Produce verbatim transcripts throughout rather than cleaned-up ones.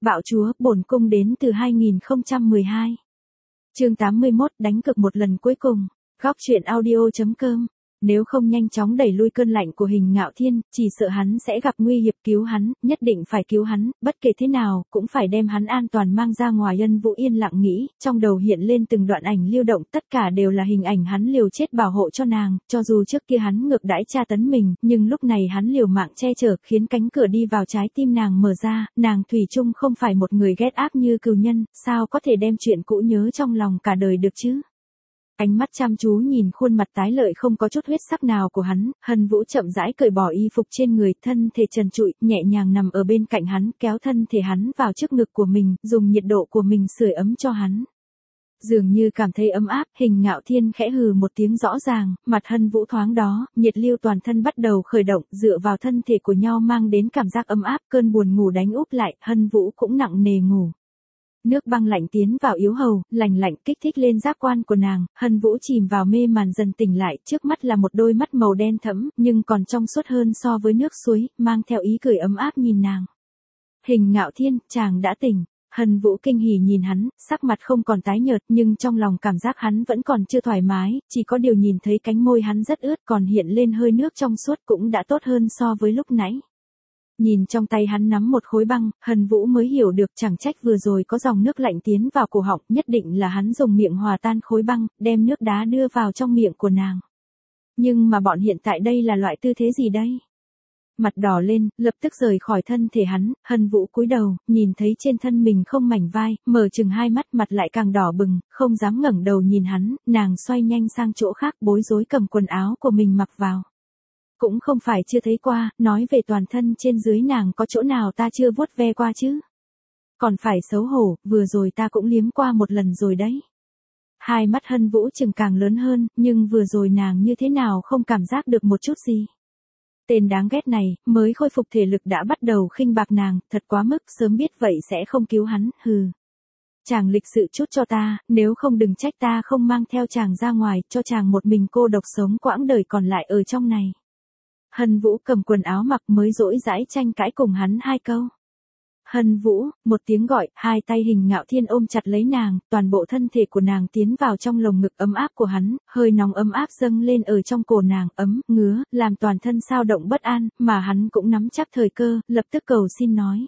Bạo chúa, bổn cung đến từ hai nghìn không trăm mười hai. Chương tám mươi mốt, đánh cược một lần cuối cùng. Góc truyện audio chấm com. Nếu không nhanh chóng đẩy lui cơn lạnh của Hình Ngạo Thiên, chỉ sợ hắn sẽ gặp nguy hiểm. Cứu hắn, nhất định phải cứu hắn, bất kể thế nào, cũng phải đem hắn an toàn mang ra ngoài. Ân Vũ yên lặng nghĩ, trong đầu hiện lên từng đoạn ảnh lưu động, tất cả đều là hình ảnh hắn liều chết bảo hộ cho nàng, cho dù trước kia hắn ngược đãi tra tấn mình, nhưng lúc này hắn liều mạng che chở, khiến cánh cửa đi vào trái tim nàng mở ra, nàng thủy chung không phải một người ghét ác như cừu nhân, sao có thể đem chuyện cũ nhớ trong lòng cả đời được chứ? Ánh mắt chăm chú nhìn khuôn mặt tái lợi không có chút huyết sắc nào của hắn, Hân Vũ chậm rãi cởi bỏ y phục trên người, thân thể trần trụi, nhẹ nhàng nằm ở bên cạnh hắn, kéo thân thể hắn vào trước ngực của mình, dùng nhiệt độ của mình sưởi ấm cho hắn. Dường như cảm thấy ấm áp, Hình Ngạo Thiên khẽ hừ một tiếng rõ ràng, mặt Hân Vũ thoáng đó, nhiệt lưu toàn thân bắt đầu khởi động, dựa vào thân thể của nhau mang đến cảm giác ấm áp, cơn buồn ngủ đánh úp lại, Hân Vũ cũng nặng nề ngủ. Nước băng lạnh tiến vào yếu hầu, lành lạnh kích thích lên giác quan của nàng, Hân Vũ chìm vào mê màn dần tỉnh lại, trước mắt là một đôi mắt màu đen thẫm, nhưng còn trong suốt hơn so với nước suối, mang theo ý cười ấm áp nhìn nàng. Hình Ngạo Thiên, chàng đã tỉnh. Hân Vũ kinh hỉ nhìn hắn, sắc mặt không còn tái nhợt, nhưng trong lòng cảm giác hắn vẫn còn chưa thoải mái, chỉ có điều nhìn thấy cánh môi hắn rất ướt, còn hiện lên hơi nước trong suốt cũng đã tốt hơn so với lúc nãy. Nhìn trong tay hắn nắm một khối băng, Hân Vũ mới hiểu được, chẳng trách vừa rồi có dòng nước lạnh tiến vào cổ họng, nhất định là hắn dùng miệng hòa tan khối băng, đem nước đá đưa vào trong miệng của nàng. Nhưng mà bọn hiện tại đây là loại tư thế gì đây? Mặt đỏ lên, lập tức rời khỏi thân thể hắn, Hân Vũ cúi đầu, nhìn thấy trên thân mình không mảnh vai, mở chừng hai mắt, mặt lại càng đỏ bừng, không dám ngẩng đầu nhìn hắn, nàng xoay nhanh sang chỗ khác, bối rối cầm quần áo của mình mặc vào. Cũng không phải chưa thấy qua, nói về toàn thân trên dưới nàng có chỗ nào ta chưa vuốt ve qua chứ? Còn phải xấu hổ, vừa rồi ta cũng liếm qua một lần rồi đấy. Hai mắt Hân Vũ chừng càng lớn hơn, nhưng vừa rồi nàng như thế nào không cảm giác được một chút gì. Tên đáng ghét này, mới khôi phục thể lực đã bắt đầu khinh bạc nàng, thật quá mức, sớm biết vậy sẽ không cứu hắn, hừ. Chàng lịch sự chút cho ta, nếu không đừng trách ta không mang theo chàng ra ngoài, cho chàng một mình cô độc sống quãng đời còn lại ở trong này. Hân Vũ cầm quần áo mặc mới dỗi dãi tranh cãi cùng hắn hai câu. Hân Vũ, một tiếng gọi, hai tay Hình Ngạo Thiên ôm chặt lấy nàng, toàn bộ thân thể của nàng tiến vào trong lồng ngực ấm áp của hắn, hơi nóng ấm áp dâng lên ở trong cổ nàng, ấm, ngứa, làm toàn thân sao động bất an, mà hắn cũng nắm chắc thời cơ, lập tức cầu xin nói.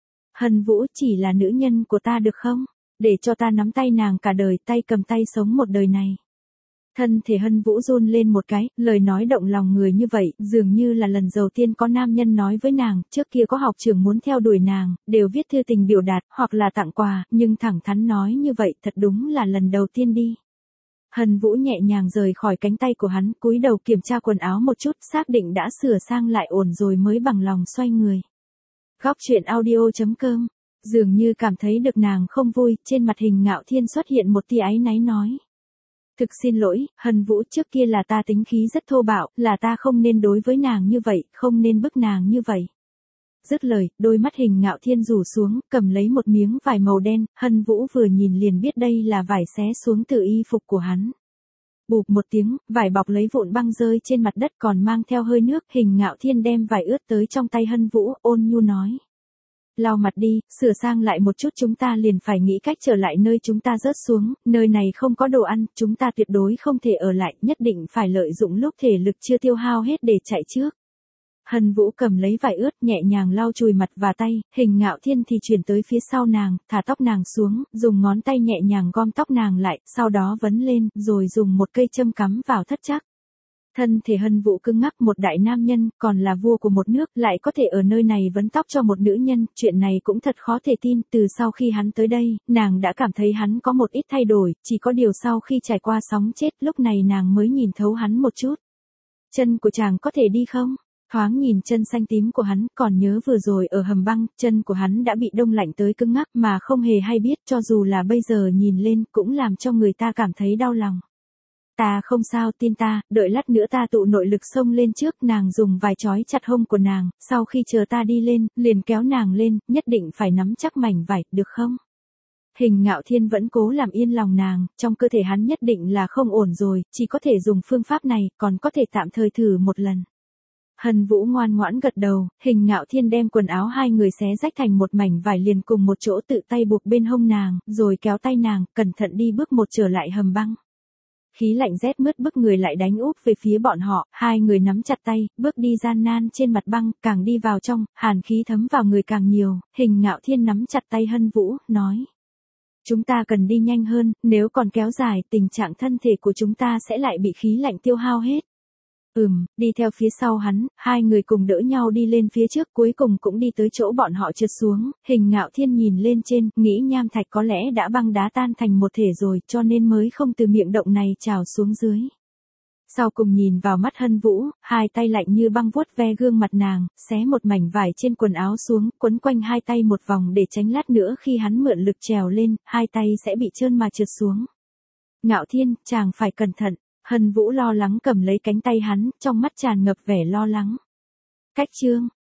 Hân Vũ, chỉ là nữ nhân của ta được không? Để cho ta nắm tay nàng cả đời, tay cầm tay sống một đời này. Thân thể Hân Vũ run lên một cái, lời nói động lòng người như vậy, dường như là lần đầu tiên có nam nhân nói với nàng, trước kia có học trưởng muốn theo đuổi nàng, đều viết thư tình biểu đạt, hoặc là tặng quà, nhưng thẳng thắn nói như vậy, thật đúng là lần đầu tiên đi. Hân Vũ nhẹ nhàng rời khỏi cánh tay của hắn, cúi đầu kiểm tra quần áo một chút, xác định đã sửa sang lại ổn rồi mới bằng lòng xoay người. Góc truyện audio chấm com, dường như cảm thấy được nàng không vui, trên mặt Hình Ngạo Thiên xuất hiện một tia áy náy nói. Thực xin lỗi, Hân Vũ, trước kia là ta tính khí rất thô bạo, là ta không nên đối với nàng như vậy, không nên bức nàng như vậy. Dứt lời, đôi mắt Hình Ngạo Thiên rủ xuống, cầm lấy một miếng vải màu đen, Hân Vũ vừa nhìn liền biết đây là vải xé xuống từ y phục của hắn. Bụp một tiếng, vải bọc lấy vụn băng rơi trên mặt đất còn mang theo hơi nước, Hình Ngạo Thiên đem vải ướt tới trong tay Hân Vũ, ôn nhu nói. Lau mặt đi, sửa sang lại một chút, chúng ta liền phải nghĩ cách trở lại nơi chúng ta rớt xuống, nơi này không có đồ ăn, chúng ta tuyệt đối không thể ở lại, nhất định phải lợi dụng lúc thể lực chưa tiêu hao hết để chạy trước. Hân Vũ cầm lấy vải ướt nhẹ nhàng lau chùi mặt và tay, Hình Ngạo Thiên thì chuyển tới phía sau nàng, thả tóc nàng xuống, dùng ngón tay nhẹ nhàng gom tóc nàng lại, sau đó vấn lên, rồi dùng một cây châm cắm vào thất chắc. Thân thể Hân Vũ cứng ngắc, một đại nam nhân, còn là vua của một nước, lại có thể ở nơi này vấn tóc cho một nữ nhân, chuyện này cũng thật khó thể tin, từ sau khi hắn tới đây, nàng đã cảm thấy hắn có một ít thay đổi, chỉ có điều sau khi trải qua sóng chết, lúc này nàng mới nhìn thấu hắn một chút. Chân của chàng có thể đi không? Thoáng nhìn chân xanh tím của hắn, còn nhớ vừa rồi ở hầm băng, chân của hắn đã bị đông lạnh tới cứng ngắc mà không hề hay biết, cho dù là bây giờ nhìn lên cũng làm cho người ta cảm thấy đau lòng. Ta không sao, tin ta, đợi lát nữa ta tụ nội lực xông lên trước, nàng dùng vài chói chặt hông của nàng, sau khi chờ ta đi lên, liền kéo nàng lên, nhất định phải nắm chắc mảnh vải, được không? Hình Ngạo Thiên vẫn cố làm yên lòng nàng, trong cơ thể hắn nhất định là không ổn rồi, chỉ có thể dùng phương pháp này, còn có thể tạm thời thử một lần. Hân Vũ ngoan ngoãn gật đầu, Hình Ngạo Thiên đem quần áo hai người xé rách thành một mảnh vải liền cùng một chỗ tự tay buộc bên hông nàng, rồi kéo tay nàng, cẩn thận đi bước một trở lại hầm băng. Khí lạnh rét mướt bức người lại đánh úp về phía bọn họ, hai người nắm chặt tay, bước đi gian nan trên mặt băng, càng đi vào trong, hàn khí thấm vào người càng nhiều, Hình Ngạo Thiên nắm chặt tay Hân Vũ, nói. Chúng ta cần đi nhanh hơn, nếu còn kéo dài, tình trạng thân thể của chúng ta sẽ lại bị khí lạnh tiêu hao hết. Ừm, đi theo phía sau hắn, hai người cùng đỡ nhau đi lên phía trước, cuối cùng cũng đi tới chỗ bọn họ trượt xuống, Hình Ngạo Thiên nhìn lên trên, nghĩ nham thạch có lẽ đã băng đá tan thành một thể rồi, cho nên mới không từ miệng động này trào xuống dưới. Sau cùng nhìn vào mắt Hân Vũ, hai tay lạnh như băng vuốt ve gương mặt nàng, xé một mảnh vải trên quần áo xuống, quấn quanh hai tay một vòng để tránh lát nữa khi hắn mượn lực trèo lên, hai tay sẽ bị trơn mà trượt xuống. Ngạo Thiên, chàng phải cẩn thận. Hân Vũ lo lắng cầm lấy cánh tay hắn, trong mắt tràn ngập vẻ lo lắng. Cách chương